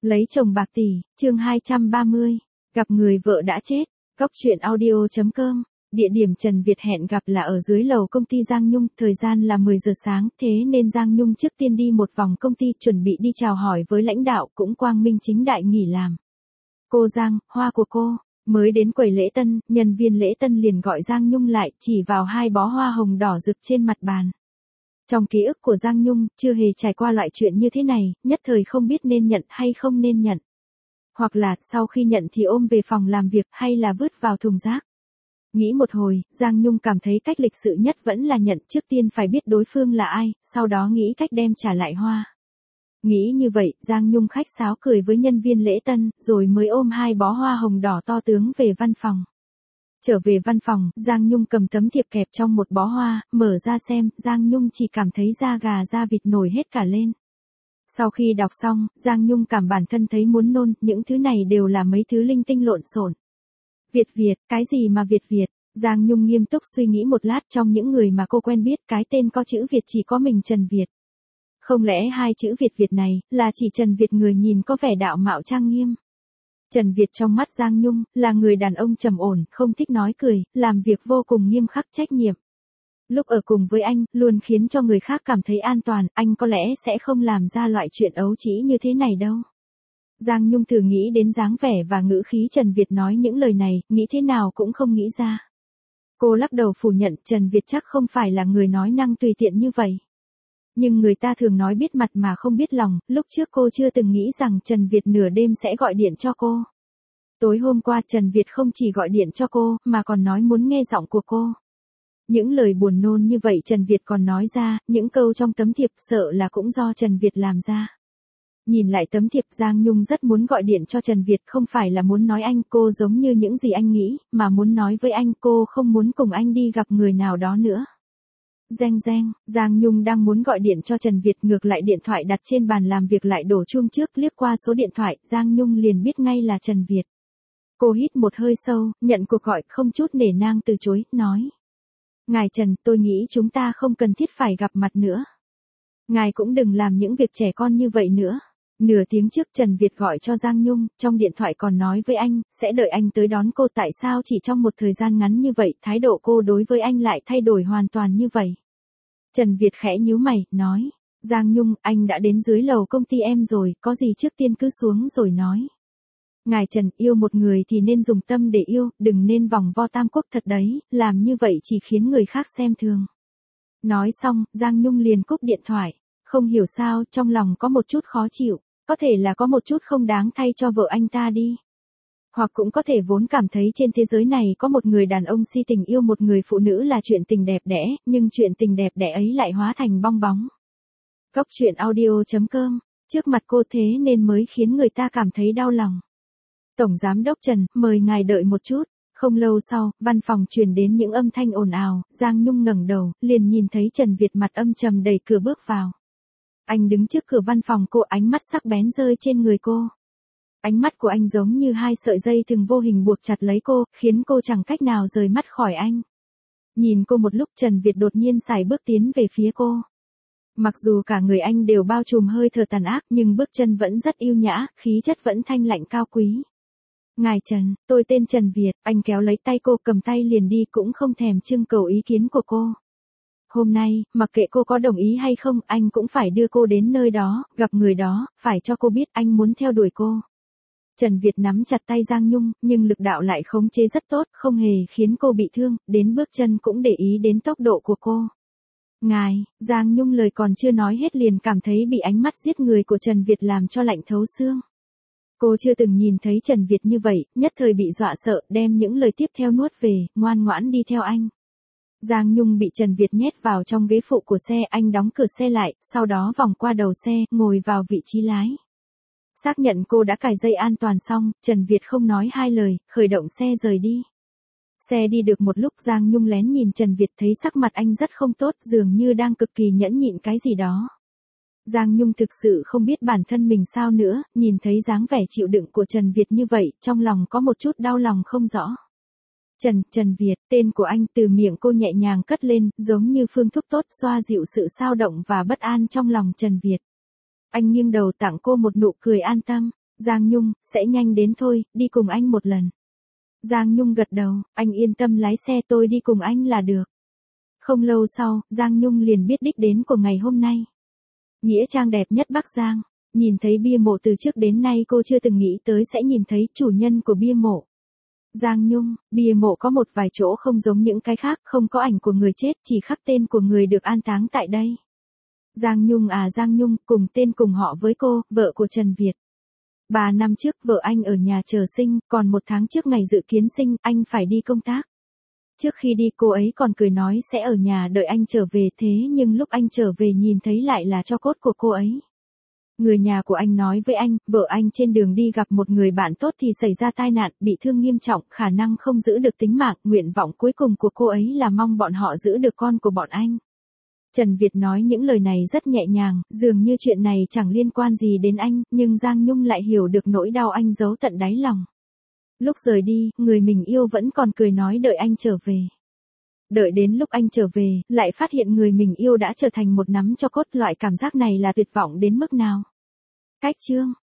Lấy chồng bạc tỷ, chương 230, gặp người vợ đã chết, Cóc truyện audio.com, địa điểm Trần Việt hẹn gặp là ở dưới lầu công ty Giang Nhung, thời gian là 10 giờ sáng, thế nên Giang Nhung trước tiên đi một vòng công ty chuẩn bị đi chào hỏi với lãnh đạo cũng quang minh chính đại nghỉ làm. Cô Giang, hoa của cô, mới đến quầy lễ tân, nhân viên lễ tân liền gọi Giang Nhung lại, chỉ vào hai bó hoa hồng đỏ rực trên mặt bàn. Trong ký ức của Giang Nhung, chưa hề trải qua loại chuyện như thế này, nhất thời không biết nên nhận hay không nên nhận. Hoặc là, sau khi nhận thì ôm về phòng làm việc hay là vứt vào thùng rác. Nghĩ một hồi, Giang Nhung cảm thấy cách lịch sự nhất vẫn là nhận, trước tiên phải biết đối phương là ai, sau đó nghĩ cách đem trả lại hoa. Nghĩ như vậy, Giang Nhung khách sáo cười với nhân viên lễ tân, rồi mới ôm hai bó hoa hồng đỏ to tướng về văn phòng. Trở về văn phòng, Giang Nhung cầm tấm thiệp kẹp trong một bó hoa, mở ra xem, Giang Nhung chỉ cảm thấy da gà da vịt nổi hết cả lên. Sau khi đọc xong, Giang Nhung cảm bản thân thấy muốn nôn, những thứ này đều là mấy thứ linh tinh lộn xộn. Việt, cái gì mà Việt? Giang Nhung nghiêm túc suy nghĩ một lát, trong những người mà cô quen biết cái tên có chữ Việt chỉ có mình Trần Việt. Không lẽ hai chữ Việt này, là chỉ Trần Việt người nhìn có vẻ đạo mạo trang nghiêm. Trần Việt trong mắt Giang Nhung, là người đàn ông trầm ổn, không thích nói cười, làm việc vô cùng nghiêm khắc trách nhiệm. Lúc ở cùng với anh, luôn khiến cho người khác cảm thấy an toàn, anh có lẽ sẽ không làm ra loại chuyện ấu trĩ như thế này đâu. Giang Nhung thử nghĩ đến dáng vẻ và ngữ khí Trần Việt nói những lời này, nghĩ thế nào cũng không nghĩ ra. Cô lắc đầu phủ nhận, Trần Việt chắc không phải là người nói năng tùy tiện như vậy. Nhưng người ta thường nói biết mặt mà không biết lòng, lúc trước cô chưa từng nghĩ rằng Trần Việt nửa đêm sẽ gọi điện cho cô. Tối hôm qua Trần Việt không chỉ gọi điện cho cô, mà còn nói muốn nghe giọng của cô. Những lời buồn nôn như vậy Trần Việt còn nói ra, những câu trong tấm thiệp sợ là cũng do Trần Việt làm ra. Nhìn lại tấm thiệp Giang Nhung rất muốn gọi điện cho Trần Việt, không phải là muốn nói anh cô giống như những gì anh nghĩ, mà muốn nói với anh cô không muốn cùng anh đi gặp người nào đó nữa. Reng, Giang Nhung đang muốn gọi điện cho Trần Việt, ngược lại điện thoại đặt trên bàn làm việc lại đổ chuông trước, liếc qua số điện thoại, Giang Nhung liền biết ngay là Trần Việt. Cô hít một hơi sâu, nhận cuộc gọi, không chút nể nang từ chối, nói. Ngài Trần, tôi nghĩ chúng ta không cần thiết phải gặp mặt nữa. Ngài cũng đừng làm những việc trẻ con như vậy nữa. Nửa tiếng trước Trần Việt gọi cho Giang Nhung, trong điện thoại còn nói với anh, sẽ đợi anh tới đón cô, tại sao chỉ trong một thời gian ngắn như vậy, thái độ cô đối với anh lại thay đổi hoàn toàn như vậy. Trần Việt khẽ nhíu mày, nói, Giang Nhung, anh đã đến dưới lầu công ty em rồi, có gì trước tiên cứ xuống rồi nói. Ngài Trần, yêu một người thì nên dùng tâm để yêu, đừng nên vòng vo tam quốc thật đấy, làm như vậy chỉ khiến người khác xem thường. Nói xong, Giang Nhung liền cúp điện thoại, không hiểu sao, trong lòng có một chút khó chịu, có thể là có một chút không đáng thay cho vợ anh ta đi. Hoặc cũng có thể vốn cảm thấy trên thế giới này có một người đàn ông si tình yêu một người phụ nữ là chuyện tình đẹp đẽ, nhưng chuyện tình đẹp đẽ ấy lại hóa thành bong bóng. Cóc truyện audio.com, trước mặt cô thế nên mới khiến người ta cảm thấy đau lòng. Tổng Giám đốc Trần, mời ngài đợi một chút. Không lâu sau, văn phòng truyền đến những âm thanh ồn ào, Giang Nhung ngẩng đầu, liền nhìn thấy Trần Việt mặt âm trầm đẩy cửa bước vào. Anh đứng trước cửa văn phòng cô, ánh mắt sắc bén rơi trên người cô. Ánh mắt của anh giống như hai sợi dây thừng vô hình buộc chặt lấy cô, khiến cô chẳng cách nào rời mắt khỏi anh. Nhìn cô một lúc Trần Việt đột nhiên sải bước tiến về phía cô. Mặc dù cả người anh đều bao trùm hơi thở tàn ác nhưng bước chân vẫn rất yêu nhã, khí chất vẫn thanh lạnh cao quý. Ngài Trần, tôi tên Trần Việt, anh kéo lấy tay cô cầm tay liền đi cũng không thèm trưng cầu ý kiến của cô. Hôm nay, mặc kệ cô có đồng ý hay không, anh cũng phải đưa cô đến nơi đó, gặp người đó, phải cho cô biết anh muốn theo đuổi cô. Trần Việt nắm chặt tay Giang Nhung, nhưng lực đạo lại khống chế rất tốt, không hề khiến cô bị thương, đến bước chân cũng để ý đến tốc độ của cô. Ngài, Giang Nhung lời còn chưa nói hết liền cảm thấy bị ánh mắt giết người của Trần Việt làm cho lạnh thấu xương. Cô chưa từng nhìn thấy Trần Việt như vậy, nhất thời bị dọa sợ, đem những lời tiếp theo nuốt về, ngoan ngoãn đi theo anh. Giang Nhung bị Trần Việt nhét vào trong ghế phụ của xe, anh đóng cửa xe lại, sau đó vòng qua đầu xe, ngồi vào vị trí lái. Xác nhận cô đã cài dây an toàn xong, Trần Việt không nói hai lời, khởi động xe rời đi. Xe đi được một lúc Giang Nhung lén nhìn Trần Việt thấy sắc mặt anh rất không tốt, dường như đang cực kỳ nhẫn nhịn cái gì đó. Giang Nhung thực sự không biết bản thân mình sao nữa, nhìn thấy dáng vẻ chịu đựng của Trần Việt như vậy, trong lòng có một chút đau lòng không rõ. Trần Việt, tên của anh từ miệng cô nhẹ nhàng cất lên, giống như phương thuốc tốt xoa dịu sự xao động và bất an trong lòng Trần Việt. Anh nghiêng đầu tặng cô một nụ cười an tâm. Giang Nhung, sẽ nhanh đến thôi, đi cùng anh một lần. Giang Nhung gật đầu, anh yên tâm lái xe, tôi đi cùng anh là được. Không lâu sau, Giang Nhung liền biết đích đến của ngày hôm nay. Nghĩa trang đẹp nhất Bắc Giang. Nhìn thấy bia mộ từ trước đến nay cô chưa từng nghĩ tới sẽ nhìn thấy chủ nhân của bia mộ. Giang Nhung, bia mộ có một vài chỗ không giống những cái khác, không có ảnh của người chết, chỉ khắc tên của người được an táng tại đây. Giang Nhung à, Giang Nhung, cùng tên cùng họ với cô, vợ của Trần Việt. 3 năm trước vợ anh ở nhà chờ sinh, còn 1 tháng trước ngày dự kiến sinh, anh phải đi công tác. Trước khi đi cô ấy còn cười nói sẽ ở nhà đợi anh trở về, thế nhưng lúc anh trở về nhìn thấy lại là tro cốt của cô ấy. Người nhà của anh nói với anh, vợ anh trên đường đi gặp một người bạn tốt thì xảy ra tai nạn, bị thương nghiêm trọng, khả năng không giữ được tính mạng, nguyện vọng cuối cùng của cô ấy là mong bọn họ giữ được con của bọn anh. Trần Việt nói những lời này rất nhẹ nhàng, dường như chuyện này chẳng liên quan gì đến anh, nhưng Giang Nhung lại hiểu được nỗi đau anh giấu tận đáy lòng. Lúc rời đi, người mình yêu vẫn còn cười nói đợi anh trở về. Đợi đến lúc anh trở về, lại phát hiện người mình yêu đã trở thành một nắm tro cốt, loại cảm giác này là tuyệt vọng đến mức nào. Cách chương